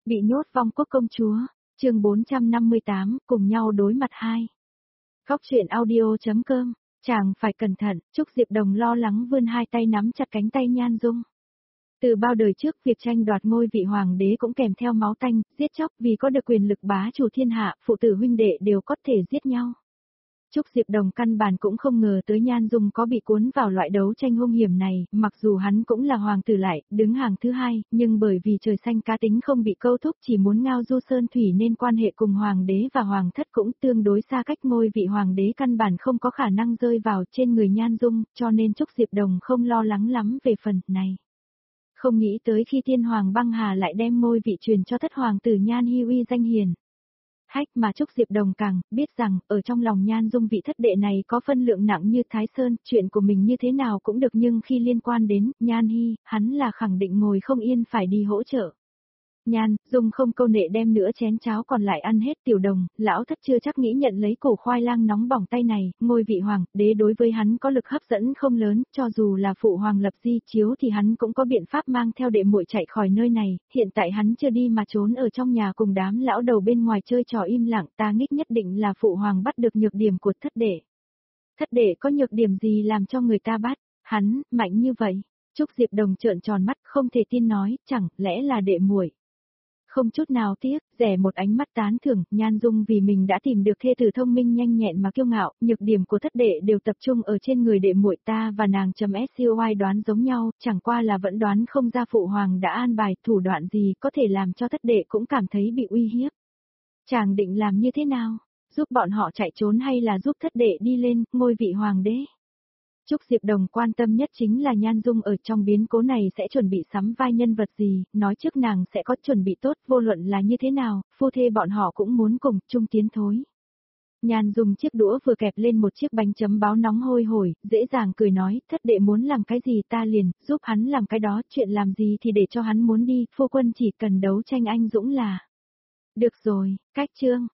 Bị nhốt vong quốc công chúa, chương 458, cùng nhau đối mặt 2. Góc truyện audio.com, chàng phải cẩn thận, Trúc Diệp Đồng lo lắng vươn hai tay nắm chặt cánh tay Nhan Dung. Từ bao đời trước việc tranh đoạt ngôi vị hoàng đế cũng kèm theo máu tanh, giết chóc vì có được quyền lực bá chủ thiên hạ, phụ tử huynh đệ đều có thể giết nhau. Trúc Diệp Đồng căn bản cũng không ngờ tới Nhan Dung có bị cuốn vào loại đấu tranh hung hiểm này, mặc dù hắn cũng là hoàng tử lại, đứng hàng thứ hai, nhưng bởi vì trời xanh cá tính không bị câu thúc chỉ muốn ngao du sơn thủy nên quan hệ cùng hoàng đế và hoàng thất cũng tương đối xa cách, ngôi vị hoàng đế căn bản không có khả năng rơi vào trên người Nhan Dung, cho nên Trúc Diệp Đồng không lo lắng lắm về phần này. Không nghĩ tới khi Thiên Hoàng Băng Hà lại đem ngôi vị truyền cho thất hoàng tử Nhan Hi uy danh hiền. Hách mà Trúc Diệp Đồng càng biết rằng, ở trong lòng Nhan Dung vị thất đệ này có phân lượng nặng như Thái Sơn, chuyện của mình như thế nào cũng được nhưng khi liên quan đến Nhan Hi, hắn là khẳng định ngồi không yên phải đi hỗ trợ. Nhan Dung không câu nệ đem nửa chén cháo còn lại ăn hết. Tiểu Đồng, lão thất chưa chắc nghĩ nhận lấy củ khoai lang nóng bỏng tay này, ngôi vị hoàng đế đối với hắn có lực hấp dẫn không lớn, cho dù là phụ hoàng lập di chiếu thì hắn cũng có biện pháp mang theo đệ muội chạy khỏi nơi này, hiện tại hắn chưa đi mà trốn ở trong nhà cùng đám lão đầu bên ngoài chơi trò im lặng, ta nghĩ nhất định là phụ hoàng bắt được nhược điểm của thất đệ. Thất đệ có nhược điểm gì làm cho người ta bắt, hắn mạnh như vậy? Trúc Diệp Đồng trợn tròn mắt không thể tin nói, chẳng lẽ là đệ muội? Không chút nào tiếc, rẻ một ánh mắt tán thưởng, Nhan Dung vì mình đã tìm được thê tử thông minh nhanh nhẹn mà kiêu ngạo, nhược điểm của thất đệ đều tập trung ở trên người đệ muội ta và nàng SCOY đoán giống nhau, chẳng qua là vẫn đoán không ra phụ hoàng đã an bài thủ đoạn gì có thể làm cho thất đệ cũng cảm thấy bị uy hiếp. Chàng định làm như thế nào? Giúp bọn họ chạy trốn hay là giúp thất đệ đi lên ngôi vị hoàng đế? Trúc Diệp Đồng quan tâm nhất chính là Nhan Dung ở trong biến cố này sẽ chuẩn bị sắm vai nhân vật gì, nói trước nàng sẽ có chuẩn bị tốt, vô luận là như thế nào, phu thê bọn họ cũng muốn cùng chung tiến thối. Nhan Dung chiếc đũa vừa kẹp lên một chiếc bánh chấm báo nóng hôi hổi, dễ dàng cười nói, thất đệ muốn làm cái gì ta liền, giúp hắn làm cái đó, chuyện làm gì thì để cho hắn muốn đi, phu quân chỉ cần đấu tranh anh dũng là. Được rồi, cách chương.